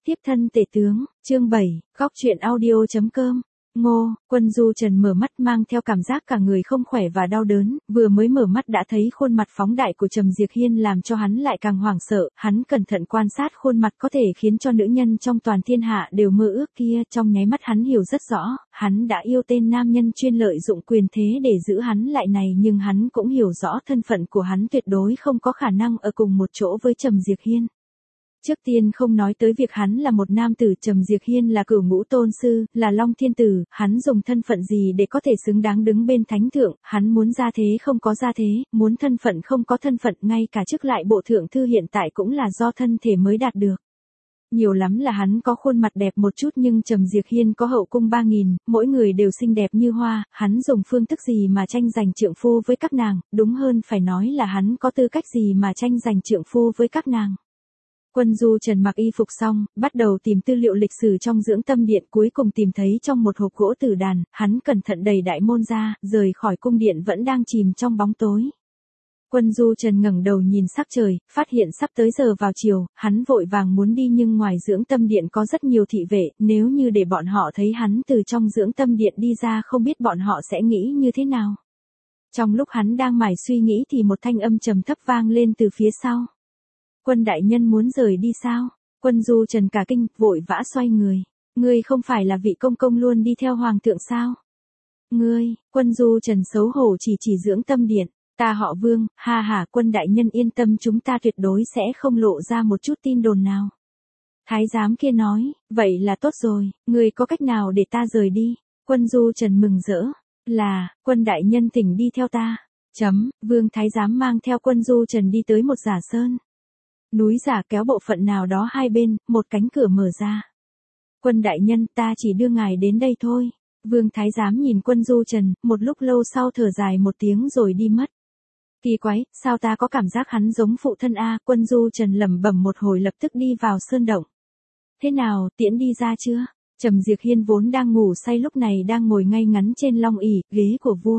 Tiếp thân tể tướng, chương 7, góc truyện audio.com. Ngô, Quân Du Trần mở mắt mang theo cảm giác cả người không khỏe và đau đớn, vừa mới mở mắt đã thấy khuôn mặt phóng đại của Trầm Diệc Hiên làm cho hắn lại càng hoảng sợ, hắn cẩn thận quan sát khuôn mặt có thể khiến cho nữ nhân trong toàn thiên hạ đều mơ ước kia, trong nháy mắt hắn hiểu rất rõ, hắn đã yêu tên nam nhân chuyên lợi dụng quyền thế để giữ hắn lại này, nhưng hắn cũng hiểu rõ thân phận của hắn tuyệt đối không có khả năng ở cùng một chỗ với Trầm Diệc Hiên. Trước tiên không nói tới việc hắn là một nam tử, Trầm Diệc Hiên là cửu ngũ tôn sư, là Long Thiên Tử, hắn dùng thân phận gì để có thể xứng đáng đứng bên thánh thượng, hắn muốn gia thế không có gia thế, muốn thân phận không có thân phận, ngay cả chức lại bộ thượng thư hiện tại cũng là do thân thể mới đạt được. Nhiều lắm là hắn có khuôn mặt đẹp một chút, nhưng Trầm Diệc Hiên có hậu cung 3.000, mỗi người đều xinh đẹp như hoa, hắn dùng phương thức gì mà tranh giành trượng phu với các nàng, đúng hơn phải nói là hắn có tư cách gì mà tranh giành trượng phu với các nàng. Quân Du Trần mặc y phục xong, bắt đầu tìm tư liệu lịch sử trong dưỡng tâm điện, cuối cùng tìm thấy trong một hộp gỗ tử đàn, hắn cẩn thận đẩy đại môn ra, rời khỏi cung điện vẫn đang chìm trong bóng tối. Quân Du Trần ngẩng đầu nhìn sắc trời, phát hiện sắp tới giờ vào chiều, hắn vội vàng muốn đi nhưng ngoài dưỡng tâm điện có rất nhiều thị vệ, nếu như để bọn họ thấy hắn từ trong dưỡng tâm điện đi ra không biết bọn họ sẽ nghĩ như thế nào. Trong lúc hắn đang mải suy nghĩ thì một thanh âm trầm thấp vang lên từ phía sau. Quân đại nhân muốn rời đi sao? Quân Du Trần cả kinh, vội vã xoay người. Ngươi không phải là vị công công luôn đi theo hoàng thượng sao? Ngươi, Quân Du Trần xấu hổ chỉ dưỡng tâm điện. Ta họ Vương, ha ha, quân đại nhân yên tâm, chúng ta tuyệt đối sẽ không lộ ra một chút tin đồn nào. Thái giám kia nói, vậy là tốt rồi, ngươi có cách nào để ta rời đi? Quân Du Trần mừng rỡ. Là, quân đại nhân thỉnh đi theo ta. Vương thái giám mang theo Quân Du Trần đi tới một giả sơn. Núi giả kéo bộ phận nào đó hai bên, một cánh cửa mở ra. Quân đại nhân, ta chỉ đưa ngài đến đây thôi. Vương thái giám nhìn Quân Du Trần, một lúc lâu sau thở dài một tiếng rồi đi mất. Kỳ quái, sao ta có cảm giác hắn giống phụ thân a? Quân Du Trần lẩm bẩm một hồi lập tức đi vào sơn động. Thế nào, tiễn đi ra chưa? Trầm Diệc Hiên vốn đang ngủ say lúc này đang ngồi ngay ngắn trên long ỷ, ghế của vua.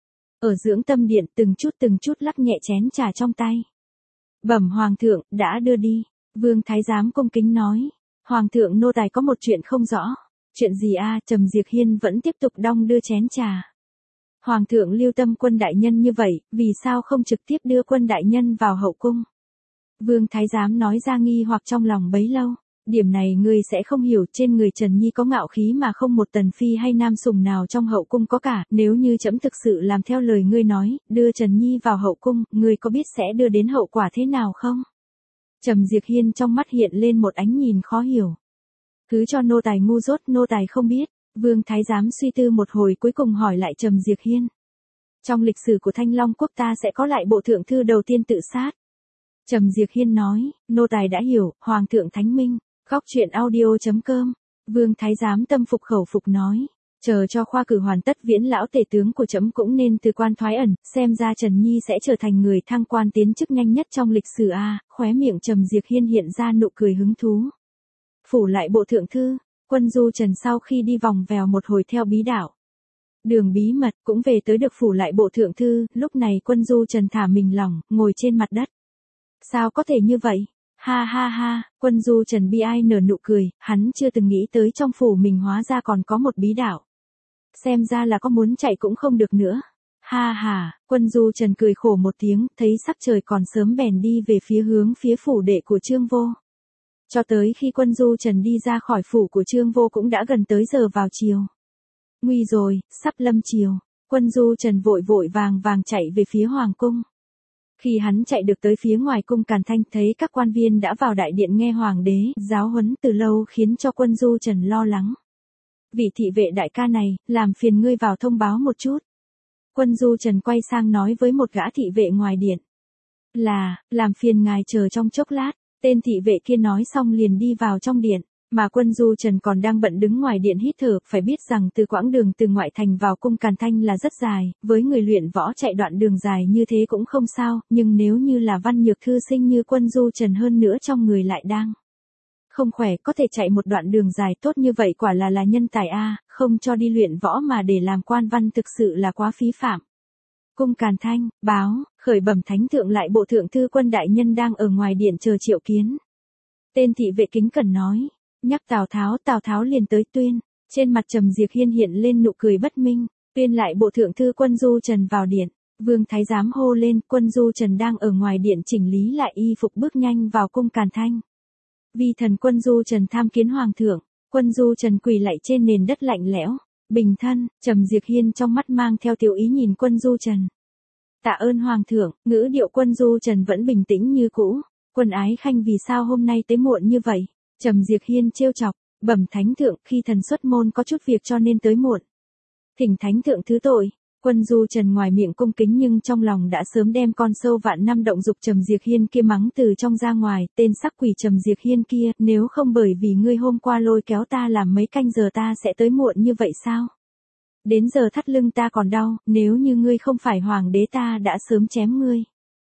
Ở dưỡng tâm điện từng chút lắc nhẹ chén trà trong tay. Bẩm hoàng thượng, đã đưa đi. Vương thái giám cung kính nói. Hoàng thượng, nô tài có một chuyện không rõ. Chuyện gì a? Trầm Diệc Hiên vẫn tiếp tục đong đưa chén trà. Hoàng thượng lưu tâm quân đại nhân như vậy, vì sao không trực tiếp đưa quân đại nhân vào hậu cung? Vương thái giám nói ra nghi hoặc trong lòng bấy lâu. Điểm này ngươi sẽ không hiểu, trên người Trần Nhi có ngạo khí mà không một tần phi hay nam sủng nào trong hậu cung có cả, nếu như trẫm thực sự làm theo lời ngươi nói, đưa Trần Nhi vào hậu cung, ngươi có biết sẽ đưa đến hậu quả thế nào không? Trầm Diệc Hiên trong mắt hiện lên một ánh nhìn khó hiểu. Thứ cho nô tài ngu dốt, nô tài không biết. Vương thái giám suy tư một hồi cuối cùng hỏi lại Trầm Diệc Hiên. Trong lịch sử của Thanh Long quốc ta sẽ có lại bộ thượng thư đầu tiên tự sát. Trầm Diệc Hiên nói, nô tài đã hiểu, hoàng thượng thánh minh. Góc truyện audio.com. Vương thái giám tâm phục khẩu phục nói, chờ cho khoa cử hoàn tất viễn lão tể tướng của trẫm cũng nên từ quan thoái ẩn, xem ra Trần Nhi sẽ trở thành người thăng quan tiến chức nhanh nhất trong lịch sử a. Khóe miệng Trầm Diệc Hiên hiện ra nụ cười hứng thú. Phủ lại bộ thượng thư. Quân Du Trần sau khi đi vòng vèo một hồi theo bí đạo đường bí mật cũng về tới được phủ lại bộ thượng thư, lúc này Quân Du Trần thả mình lỏng, ngồi trên mặt đất. Sao có thể như vậy? Ha ha ha, Quân Du Trần bi ai nở nụ cười, hắn chưa từng nghĩ tới trong phủ mình hóa ra còn có một bí đạo. Xem ra là có muốn chạy cũng không được nữa. Ha ha, Quân Du Trần cười khổ một tiếng, thấy sắc trời còn sớm bèn đi về hướng phía phủ đệ của Trương Vô. Cho tới khi Quân Du Trần đi ra khỏi phủ của Trương Vô cũng đã gần tới giờ vào chiều. Nguy rồi, sắp lâm chiều. Quân Du Trần vội vàng chạy về phía hoàng cung. Khi hắn chạy được tới phía ngoài cung Càn Thanh thấy các quan viên đã vào đại điện nghe hoàng đế giáo huấn từ lâu khiến cho Quân Du Trần lo lắng. Vị thị vệ đại ca này, làm phiền ngươi vào thông báo một chút. Quân Du Trần quay sang nói với một gã thị vệ ngoài điện. Làm phiền ngài chờ trong chốc lát. Tên thị vệ kia nói xong liền đi vào trong điện, mà Quân Du Trần còn đang bận đứng ngoài điện hít thở, phải biết rằng từ quãng đường từ ngoại thành vào cung Càn Thanh là rất dài, với người luyện võ chạy đoạn đường dài như thế cũng không sao, nhưng nếu như là văn nhược thư sinh như Quân Du Trần hơn nữa trong người lại đang không khỏe, có thể chạy một đoạn đường dài tốt như vậy quả là nhân tài a, không cho đi luyện võ mà để làm quan văn thực sự là quá phí phạm. Cung Càn Thanh, báo, khởi bẩm thánh thượng lại bộ thượng thư quân đại nhân đang ở ngoài điện chờ triệu kiến. Tên thị vệ kính cẩn nói, Nhắc Tào Tháo liền tới Tuyên. Trên mặt Trầm Diệt Hiên hiện lên nụ cười bất minh. Tuyên lại bộ thượng thư Quân Du Trần vào điện. Vương thái giám hô lên, Quân Du Trần đang ở ngoài điện chỉnh lý lại y phục bước nhanh vào cung Càn Thanh. Vi thần Quân Du Trần tham kiến hoàng thượng. Quân Du Trần quỳ lạy trên nền đất lạnh lẽo. Bình thân, Trầm Diệt Hiên trong mắt mang theo tiểu ý nhìn Quân Du Trần. Tạ ơn hoàng thượng, ngữ điệu Quân Du Trần vẫn bình tĩnh như cũ. Quân Ái Khanh vì sao hôm nay tới muộn như vậy? Trầm Diệt Hiên trêu chọc, bẩm thánh thượng, khi thần xuất môn có chút việc cho nên tới muộn. Thỉnh thánh thượng thứ tội. Quân Du Trần ngoài miệng cung kính nhưng trong lòng đã sớm đem con sâu vạn năm động dục Trầm Diệt Hiên kia mắng từ trong ra ngoài, tên sắc quỷ Trầm Diệt Hiên kia, nếu không bởi vì ngươi hôm qua lôi kéo ta làm mấy canh giờ ta sẽ tới muộn như vậy sao? Đến giờ thắt lưng ta còn đau, nếu như ngươi không phải hoàng đế ta đã sớm chém ngươi.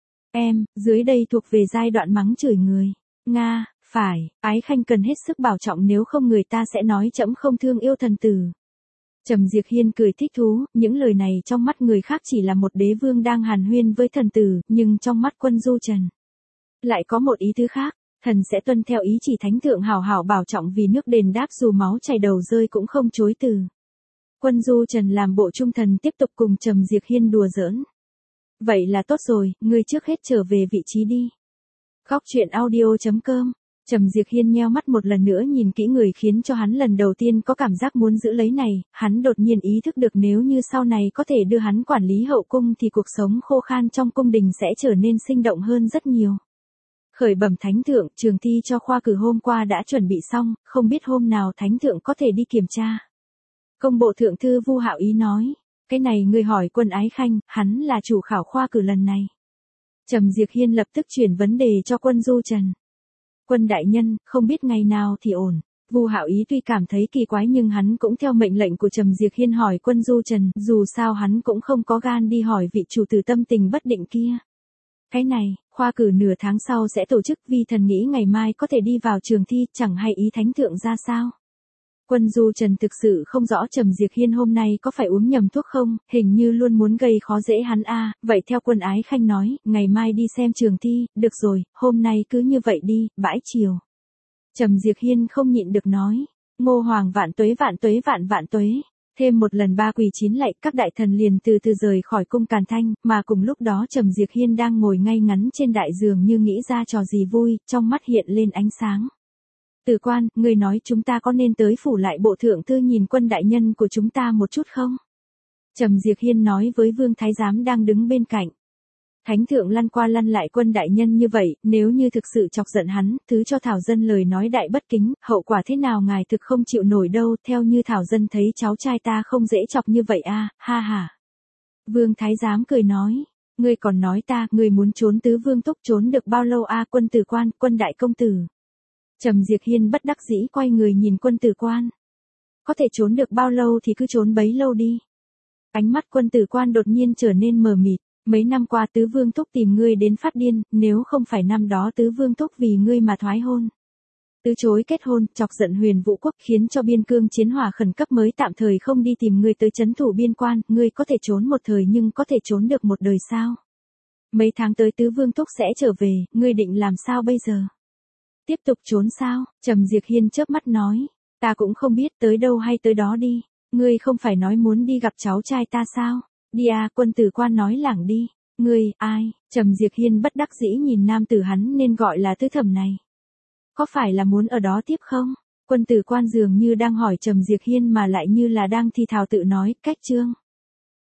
Em, dưới đây thuộc về giai đoạn mắng chửi người. Nga, phải, Ái Khanh cần hết sức bảo trọng nếu không người ta sẽ nói trẫm không thương yêu thần tử. Trầm Diệt Hiên cười thích thú, những lời này trong mắt người khác chỉ là một đế vương đang hàn huyên với thần tử, nhưng trong mắt Quân Du Trần lại có một ý tứ khác, thần sẽ tuân theo ý chỉ thánh thượng hảo hảo bảo trọng vì nước đền đáp dù máu chảy đầu rơi cũng không chối từ. Quân Du Trần làm bộ trung thần tiếp tục cùng Trầm Diệt Hiên đùa giỡn. Vậy là tốt rồi, ngươi trước hết trở về vị trí đi. Khóc chuyện audio.com. Trầm Diệt Hiên nheo mắt một lần nữa nhìn kỹ người khiến cho hắn lần đầu tiên có cảm giác muốn giữ lấy này, hắn đột nhiên ý thức được nếu như sau này có thể đưa hắn quản lý hậu cung thì cuộc sống khô khan trong cung đình sẽ trở nên sinh động hơn rất nhiều. Khởi bẩm thánh thượng, trường thi cho khoa cử hôm qua đã chuẩn bị xong, không biết hôm nào thánh thượng có thể đi kiểm tra. Công bộ thượng thư Vu Hạo Ý nói, cái này người hỏi Quân Ái Khanh, hắn là chủ khảo khoa cử lần này. Trầm Diệt Hiên lập tức chuyển vấn đề cho Quân Du Trần. Quân đại nhân, không biết ngày nào thì ổn. Vu Hạo Ý tuy cảm thấy kỳ quái nhưng hắn cũng theo mệnh lệnh của Trầm Diệt Hiên hỏi Quân Du Trần, dù sao hắn cũng không có gan đi hỏi vị chủ tử tâm tình bất định kia. Cái này, khoa cử nửa tháng sau sẽ tổ chức, vi thần nghĩ ngày mai có thể đi vào trường thi, chẳng hay ý thánh thượng ra sao. Quân Du Trần thực sự không rõ Trầm Diệt Hiên hôm nay có phải uống nhầm thuốc không, hình như luôn muốn gây khó dễ hắn a. Vậy theo Quân Ái Khanh nói, ngày mai đi xem trường thi, được rồi, hôm nay cứ như vậy đi, bãi chiều. Trầm Diệt Hiên không nhịn được nói, Ngô Hoàng vạn tuế vạn tuế. Thêm một lần ba quỳ chín lạy, các đại thần liền từ từ rời khỏi cung Càn Thanh, mà cùng lúc đó Trầm Diệt Hiên đang ngồi ngay ngắn trên đại giường như nghĩ ra trò gì vui, trong mắt hiện lên ánh sáng. Tử quan, người nói chúng ta có nên tới phủ lại bộ thượng thư nhìn Quân đại nhân của chúng ta một chút không? Trầm Diệt Hiên nói với Vương thái giám đang đứng bên cạnh. Thánh thượng lăn qua lăn lại Quân đại nhân như vậy, nếu như thực sự chọc giận hắn, thứ cho Thảo Dân lời nói đại bất kính, hậu quả thế nào ngài thực không chịu nổi đâu, theo như Thảo Dân thấy cháu trai ta không dễ chọc như vậy a, ha ha. Vương thái giám cười nói, ngươi còn nói ta, ngươi muốn trốn tứ vương thúc trốn được bao lâu a, Quân tử quan, Quân đại công tử. Trầm Diệt Hiên bất đắc dĩ quay người nhìn Quân tử quan. Có thể trốn được bao lâu thì cứ trốn bấy lâu đi. Ánh mắt Quân tử quan đột nhiên trở nên mờ mịt. Mấy năm qua tứ vương thúc tìm ngươi đến phát điên, nếu không phải năm đó tứ vương thúc vì ngươi mà thoái hôn. Từ chối kết hôn, chọc giận Huyền Vũ quốc khiến cho biên cương chiến hỏa khẩn cấp mới tạm thời không đi tìm ngươi tới trấn thủ biên quan, ngươi có thể trốn một thời nhưng có thể trốn được một đời sao? Mấy tháng tới tứ vương thúc sẽ trở về, ngươi định làm sao bây giờ? Tiếp tục trốn sao? Trầm Diệt Hiên chớp mắt nói, ta cũng không biết tới đâu hay tới đó đi, ngươi không phải nói muốn đi gặp cháu trai ta sao? Đi à, Quân tử quan nói lảng đi. Ngươi, ai? Trầm Diệt Hiên bất đắc dĩ nhìn nam tử hắn nên gọi là tứ thẩm này. Có phải là muốn ở đó tiếp không? Quân tử quan dường như đang hỏi Trầm Diệt Hiên mà lại như là đang thì thào tự nói, cách chương.